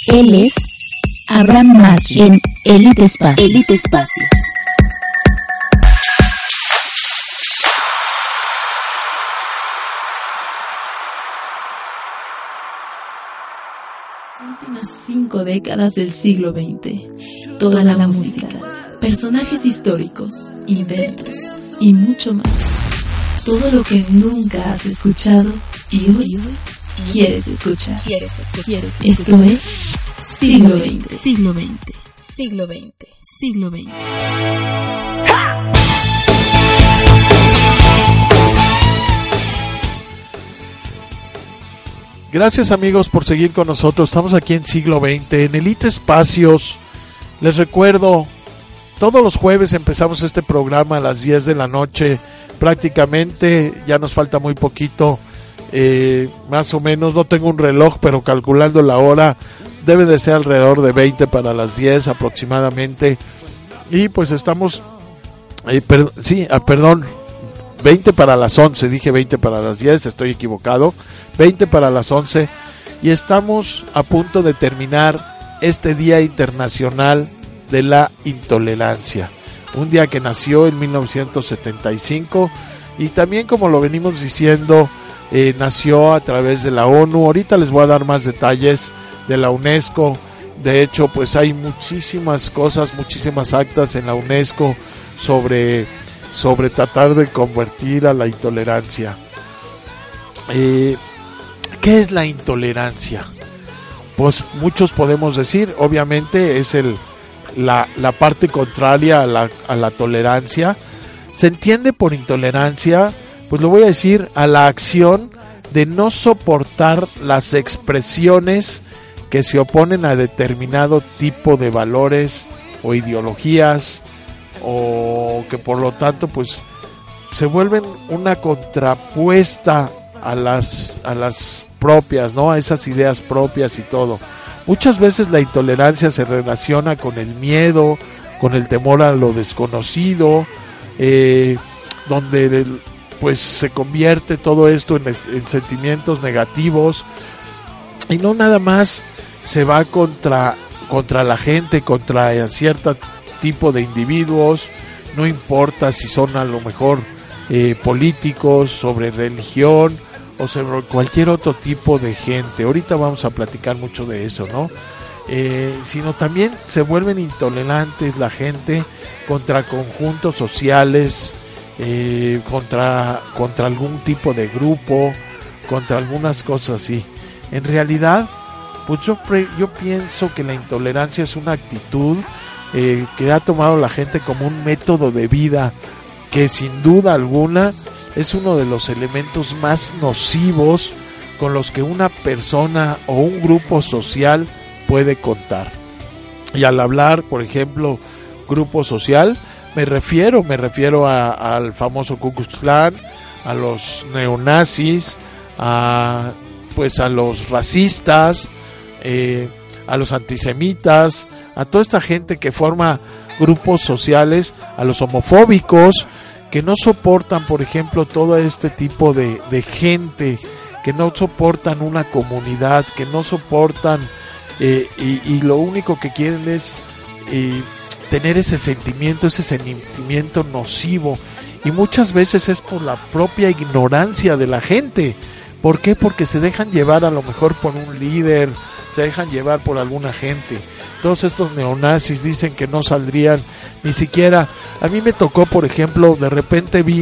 Él es Abraham Masri en Elite Espacio. Elite Espacio. Las últimas 5 décadas del siglo XX, toda la música, personajes históricos, inventos y mucho más. Todo lo que nunca has escuchado y hoy quieres escuchar. Esto es Siglo XX. Siglo XX. Siglo XX. Siglo XX. Gracias amigos por seguir con nosotros. Estamos aquí en Siglo XX, en Elite Espacios. Les recuerdo, todos los jueves empezamos este programa a las 10 de la noche. Prácticamente ya nos falta muy poquito, más o menos, no tengo un reloj, pero calculando la hora debe de ser alrededor de 20 para las 10 aproximadamente. Y pues estamos, perdón, 20 para las 11, dije 20 para las 10, estoy equivocado, 20 para las 11, y estamos a punto de terminar este Día Internacional de la Intolerancia, un día que nació en 1975 y también, como lo venimos diciendo, nació a través de la ONU. Ahorita les voy a dar más detalles de la UNESCO. De hecho, pues hay muchísimas cosas, muchísimas actas en la UNESCO sobre tratar de convertir a la intolerancia. ¿Qué es la intolerancia? Pues muchos podemos decir, obviamente es la parte contraria a la tolerancia. Se entiende por intolerancia, pues lo voy a decir, a la acción de no soportar las expresiones que se oponen a determinado tipo de valores o ideologías, o que por lo tanto pues se vuelven una contrapuesta a las propias, ¿no? A esas ideas propias y todo. Muchas veces la intolerancia se relaciona con el miedo, con el temor a lo desconocido, donde pues se convierte todo esto en sentimientos negativos, y no nada más se va contra la gente, contra cierto tipo de individuos, no importa si son a lo mejor políticos, sobre religión o sobre cualquier otro tipo de gente. Ahorita vamos a platicar mucho de eso, ¿no? Sino también se vuelven intolerantes la gente contra conjuntos sociales, contra algún tipo de grupo, contra algunas cosas así. En realidad, pues yo pienso que la intolerancia es una actitud que ha tomado la gente como un método de vida, que sin duda alguna es uno de los elementos más nocivos con los que una persona o un grupo social puede contar. Y al hablar, por ejemplo, grupo social, me refiero al famoso Ku Klux Klan, a los neonazis, a los racistas, a los antisemitas, a toda esta gente que forma grupos sociales, a los homofóbicos, que no soportan, por ejemplo, todo este tipo de gente, que no soportan una comunidad, que no soportan y lo único que quieren es tener ese sentimiento nocivo, y muchas veces es por la propia ignorancia de la gente. ¿Por qué? Porque se dejan llevar a lo mejor por un líder, se dejan llevar por alguna gente. Todos estos neonazis dicen que no saldrían ni siquiera. A mí me tocó, por ejemplo, de repente vi,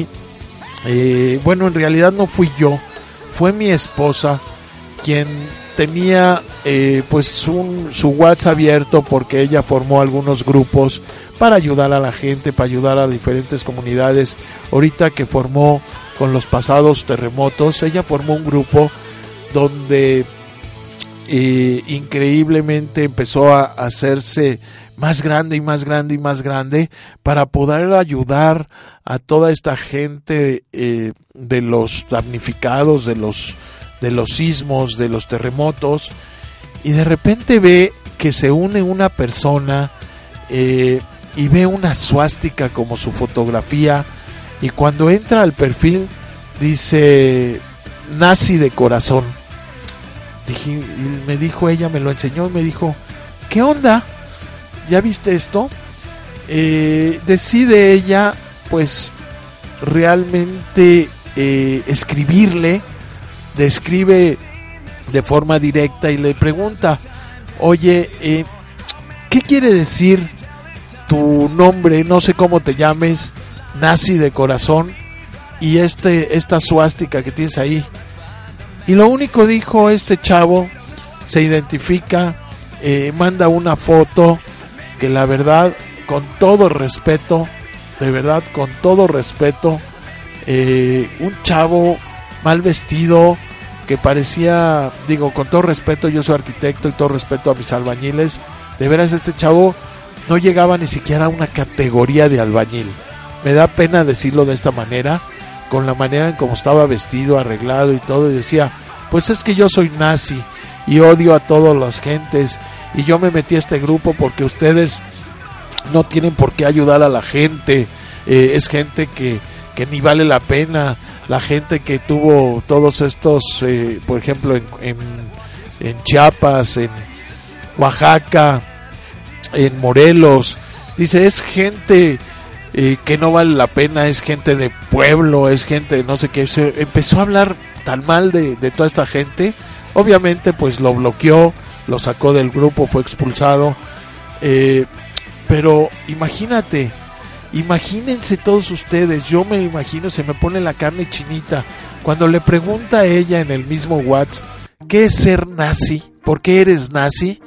en realidad no fui yo, fue mi esposa quien tenía su WhatsApp abierto, porque ella formó algunos grupos para ayudar a la gente, para ayudar a diferentes comunidades. Ahorita que formó con los pasados terremotos, ella formó un grupo donde increíblemente empezó a hacerse más grande y más grande y más grande, para poder ayudar a toda esta gente de los damnificados, de los sismos, de los terremotos. Y de repente ve que se une una persona y ve una suástica como su fotografía, y cuando entra al perfil dice nazi de corazón. Y me dijo ella, me lo enseñó y me dijo, ¿qué onda? ¿Ya viste esto? Decide ella, pues, realmente escribirle, describe de forma directa y le pregunta, oye, ¿qué quiere decir tu nombre? No sé cómo te llames, nazi de corazón, y esta suástica que tienes ahí. Y lo único dijo este chavo, se identifica, manda una foto que la verdad, con todo respeto, de verdad, con todo respeto, un chavo mal vestido que parecía, digo, con todo respeto, yo soy arquitecto y todo respeto a mis albañiles, de veras este chavo no llegaba ni siquiera a una categoría de albañil. Me da pena decirlo de esta manera, con la manera en cómo estaba vestido, arreglado y todo, y decía, pues es que yo soy nazi y odio a todas las gentes y yo me metí a este grupo porque ustedes no tienen por qué ayudar a la gente, es gente que ni vale la pena, la gente que tuvo todos estos, por ejemplo en Chiapas, en Oaxaca, en Morelos, dice, es gente que no vale la pena, es gente de pueblo, es gente no sé qué. Se empezó a hablar tan mal de toda esta gente, obviamente pues lo bloqueó, lo sacó del grupo, fue expulsado, pero imagínense todos ustedes, yo me imagino, se me pone la carne chinita cuando le pregunta a ella en el mismo WhatsApp, ¿qué es ser nazi? ¿Por qué eres nazi?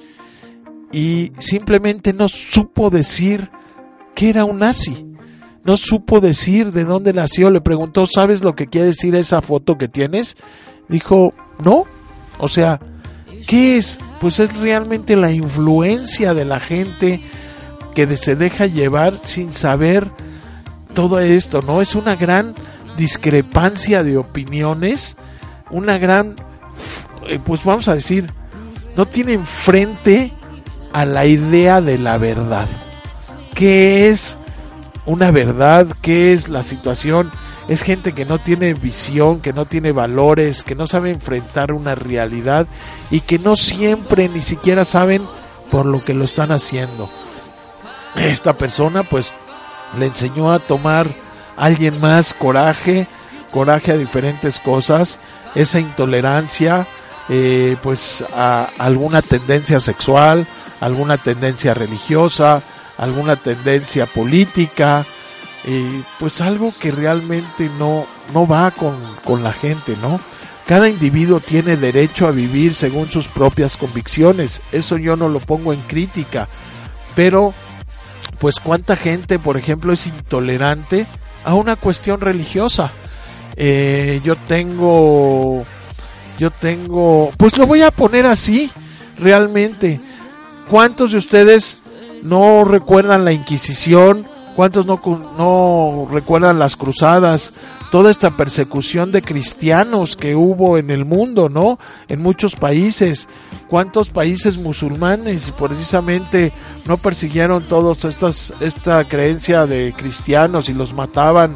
Y simplemente no supo decir que era un nazi, no supo decir de dónde nació. Le preguntó, ¿sabes lo que quiere decir esa foto que tienes? Dijo, no. O sea, ¿qué es? Pues es realmente la influencia de la gente que se deja llevar sin saber todo esto, ¿no? Es una gran discrepancia de opiniones, una gran, pues vamos a decir, no tienen frente a la idea de la verdad. ¿Qué es una verdad? ¿Qué es la situación? Es gente que no tiene visión, que no tiene valores, que no sabe enfrentar una realidad y que no siempre ni siquiera saben por lo que lo están haciendo. Esta persona pues le enseñó a tomar a alguien más coraje a diferentes cosas, esa intolerancia, pues a alguna tendencia sexual, alguna tendencia religiosa, alguna tendencia política, pues algo que realmente no va con la gente, ¿no? Cada individuo tiene derecho a vivir según sus propias convicciones, eso yo no lo pongo en crítica, pero pues cuánta gente, por ejemplo, es intolerante a una cuestión religiosa. Yo tengo, pues lo voy a poner así, realmente. ¿Cuántos de ustedes no recuerdan la Inquisición? ¿Cuántos no recuerdan las cruzadas? Toda esta persecución de cristianos que hubo en el mundo, ¿no? En muchos países. ¿Cuántos países musulmanes precisamente no persiguieron todos esta creencia de cristianos y los mataban?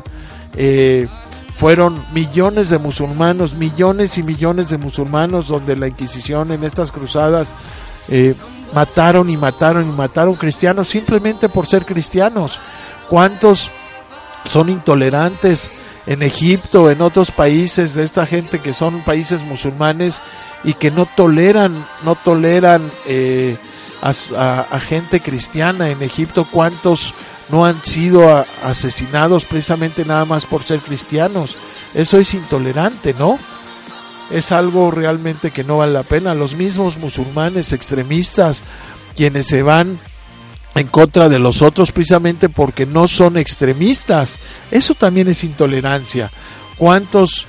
Fueron millones de musulmanos, millones y millones de musulmanos, donde la Inquisición en estas cruzadas mataron cristianos simplemente por ser cristianos. ¿Cuántos son intolerantes en Egipto, en otros países de esta gente que son países musulmanes y que no toleran a gente cristiana? En Egipto, ¿cuántos no han sido asesinados precisamente nada más por ser cristianos? Eso es intolerante, ¿no? Es algo realmente que no vale la pena. Los mismos musulmanes extremistas, quienes se van en contra de los otros precisamente porque no son extremistas, eso también es intolerancia. ¿Cuántos,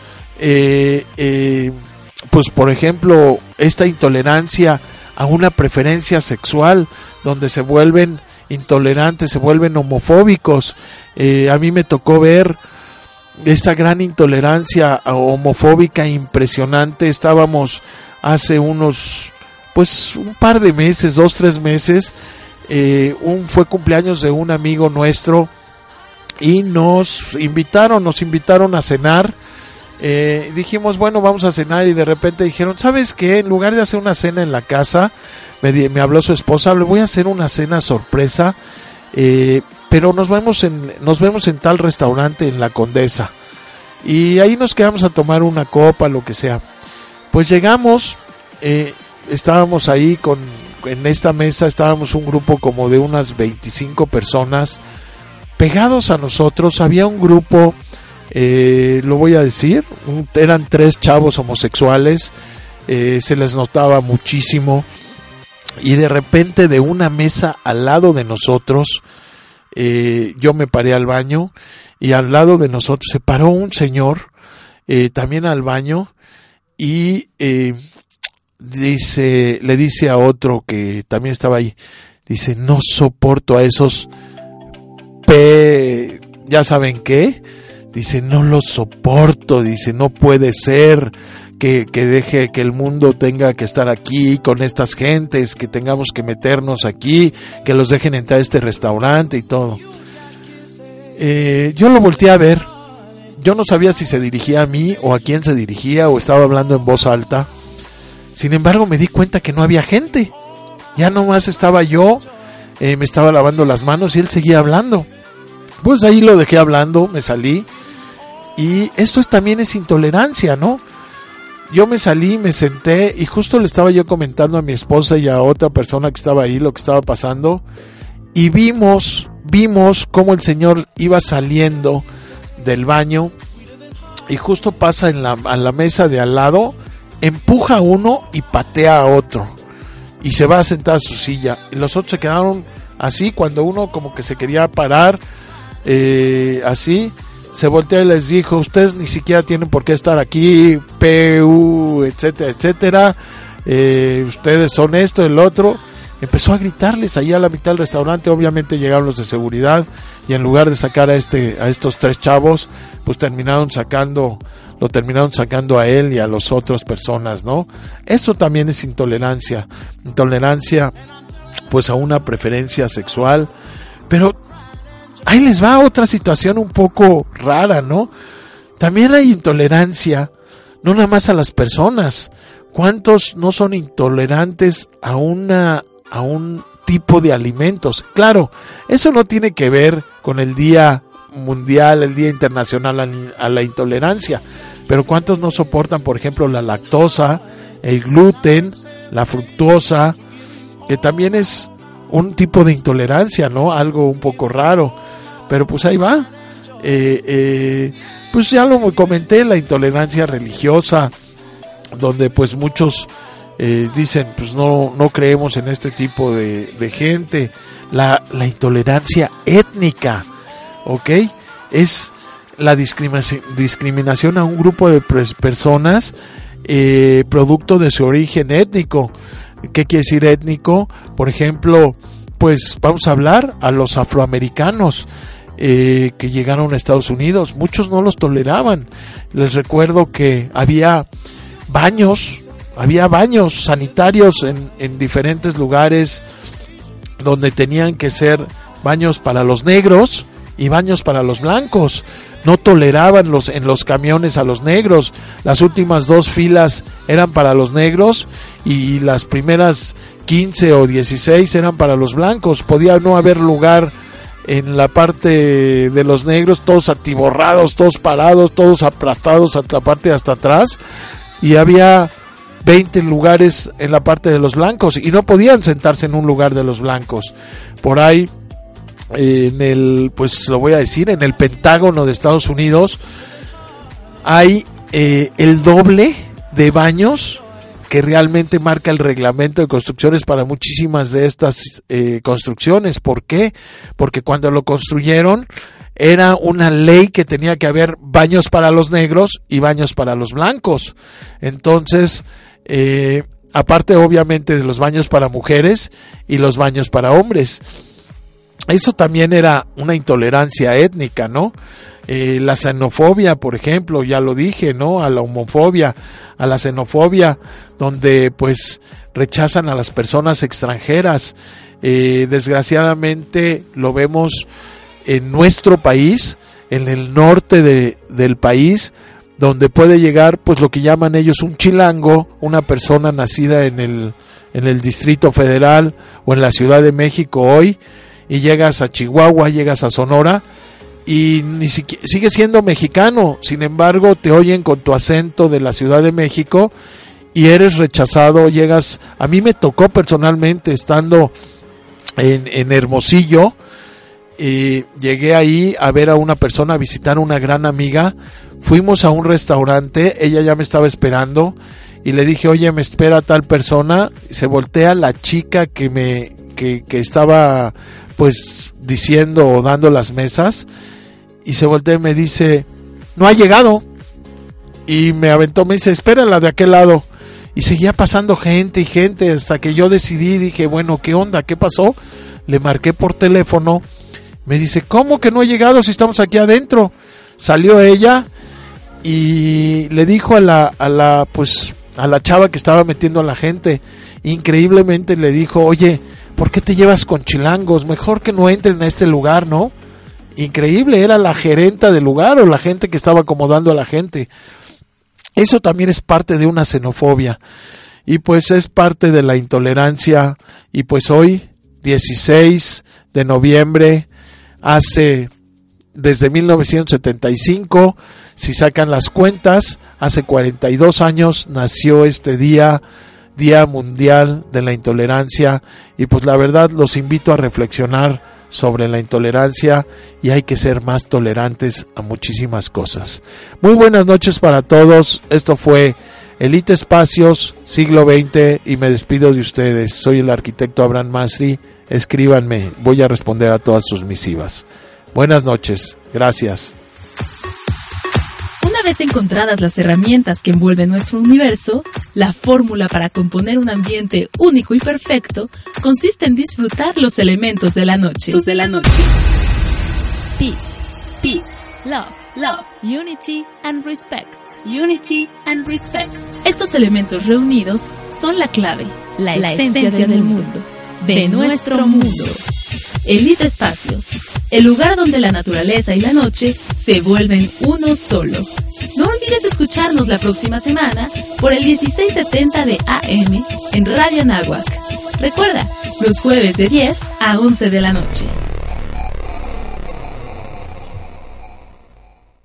pues por ejemplo, esta intolerancia a una preferencia sexual, donde se vuelven intolerantes, se vuelven homofóbicos? A mí me tocó ver esta gran intolerancia homofóbica impresionante. Estábamos hace unos, pues un par de meses, 2-3 meses, fue cumpleaños de un amigo nuestro y nos invitaron a cenar dijimos, bueno, vamos a cenar, y de repente dijeron, ¿sabes qué? En lugar de hacer una cena en la casa, me habló su esposa, le voy a hacer una cena sorpresa, pero nos vemos en tal restaurante en La Condesa, y ahí nos quedamos a tomar una copa, lo que sea. Pues llegamos, estábamos ahí en esta mesa, estábamos un grupo como de unas 25 personas, pegados a nosotros. Había un grupo, lo voy a decir, eran 3 chavos homosexuales, se les notaba muchísimo, y de repente de una mesa al lado de nosotros, yo me paré al baño, y al lado de nosotros se paró un señor, también al baño, y le dice a otro que también estaba ahí, dice, no soporto a esos ya saben qué, dice, no los soporto, dice, no puede ser que deje que el mundo tenga que estar aquí con estas gentes, que tengamos que meternos aquí, que los dejen entrar a este restaurante y todo. Yo lo volteé a ver, yo no sabía si se dirigía a mí o a quién se dirigía, o estaba hablando en voz alta. Sin embargo, me di cuenta que no había gente, ya nomás estaba yo, me estaba lavando las manos y él seguía hablando. Pues ahí lo dejé hablando, me salí, y esto también es intolerancia, ¿no? Yo me salí, me senté, y justo le estaba yo comentando a mi esposa y a otra persona que estaba ahí lo que estaba pasando, y vimos cómo el señor iba saliendo del baño, y justo pasa a la mesa de al lado, empuja a uno y patea a otro, y se va a sentar a su silla, y los otros se quedaron así. Cuando uno como que se quería parar, así, se voltea y les dijo, ustedes ni siquiera tienen por qué estar aquí, etcétera, etcétera, ustedes son esto, el otro. Empezó a gritarles ahí a la mitad del restaurante. Obviamente llegaron los de seguridad, y en lugar de sacar a estos 3 chavos, pues lo terminaron sacando a él y a las otras personas, ¿no? Esto también es intolerancia, pues a una preferencia sexual. Pero ahí les va otra situación un poco rara, ¿no? También hay intolerancia, no nada más a las personas. ¿Cuántos no son intolerantes a un tipo de alimentos? Claro, eso no tiene que ver con el Día Mundial, el Día Internacional a la Intolerancia, pero ¿cuántos no soportan, por ejemplo, la lactosa, el gluten, la fructosa, que también es un tipo de intolerancia, ¿no? Algo un poco raro, pero pues ahí va. Pues ya lo comenté, la intolerancia religiosa, donde pues muchos dicen, pues no creemos en este tipo de gente. La intolerancia étnica, ¿ok? Es la discriminación a un grupo de personas producto de su origen étnico. ¿Qué quiere decir étnico? Por ejemplo, pues vamos a hablar a los afroamericanos que llegaron a Estados Unidos. Muchos no los toleraban. Les recuerdo que había baños sanitarios en diferentes lugares, donde tenían que ser baños para los negros y baños para los blancos. No toleraban en los camiones a los negros. Las últimas 2 filas eran para los negros, y las primeras 15 o 16 eran para los blancos. Podía no haber lugar en la parte de los negros, todos atiborrados, todos parados, todos aplastados hasta la parte de hasta atrás, y había 20 lugares en la parte de los blancos, y no podían sentarse en un lugar de los blancos. Por ahí, pues lo voy a decir, en el Pentágono de Estados Unidos hay el doble de baños que realmente marca el reglamento de construcciones para muchísimas de estas construcciones. ¿Por qué? Porque cuando lo construyeron era una ley que tenía que haber baños para los negros y baños para los blancos. Entonces, aparte obviamente de los baños para mujeres y los baños para hombres. Eso también era una intolerancia étnica, ¿no? La xenofobia, por ejemplo, ya lo dije, ¿no? A la homofobia, a la xenofobia, donde pues rechazan a las personas extranjeras. Desgraciadamente lo vemos en nuestro país, en el norte del país, donde puede llegar pues lo que llaman ellos un chilango, una persona nacida en el Distrito Federal o en la Ciudad de México hoy, y llegas a Chihuahua, llegas a Sonora y ni siquiera sigues siendo mexicano, sin embargo te oyen con tu acento de la Ciudad de México y eres rechazado. Llegas, a mí me tocó personalmente estando en Hermosillo, llegué ahí a ver a una persona, a visitar a una gran amiga, fuimos a un restaurante, ella ya me estaba esperando y le dije, oye, me espera tal persona, se voltea la chica que estaba pues diciendo o dando las mesas, y se voltea y me dice, no ha llegado, y me aventó, me dice, espérala de aquel lado, y seguía pasando gente y gente, hasta que yo decidí, dije, bueno, ¿qué onda? ¿Qué pasó? Le marqué por teléfono, me dice, ¿cómo que no ha llegado si estamos aquí adentro? Salió ella y le dijo a la chava que estaba metiendo a la gente, increíblemente le dijo, oye, ¿por qué te llevas con chilangos? Mejor que no entren a este lugar, ¿no? Increíble, era la gerenta del lugar o la gente que estaba acomodando a la gente. Eso también es parte de una xenofobia y pues es parte de la intolerancia. Y pues hoy, 16 de noviembre, desde 1975, si sacan las cuentas, hace 42 años nació este Día Mundial de la Intolerancia, y pues la verdad los invito a reflexionar sobre la intolerancia, y hay que ser más tolerantes a muchísimas cosas. Muy buenas noches para todos, esto fue Elite Espacios, siglo XX, y me despido de ustedes. Soy el arquitecto Abraham Masri, escríbanme, voy a responder a todas sus misivas. Buenas noches, gracias. Una vez encontradas las herramientas que envuelven nuestro universo, la fórmula para componer un ambiente único y perfecto consiste en disfrutar los elementos de la noche. Peace, peace, love, love, unity and respect. Unity and respect. Estos elementos reunidos son la clave, la esencia del mundo, de nuestro mundo. Elite Espacios, el lugar donde la naturaleza y la noche se vuelven uno solo. No olvides escucharnos la próxima semana por el 1670 de AM en Radio Anáhuac. Recuerda, los jueves de 10 a 11 de la noche.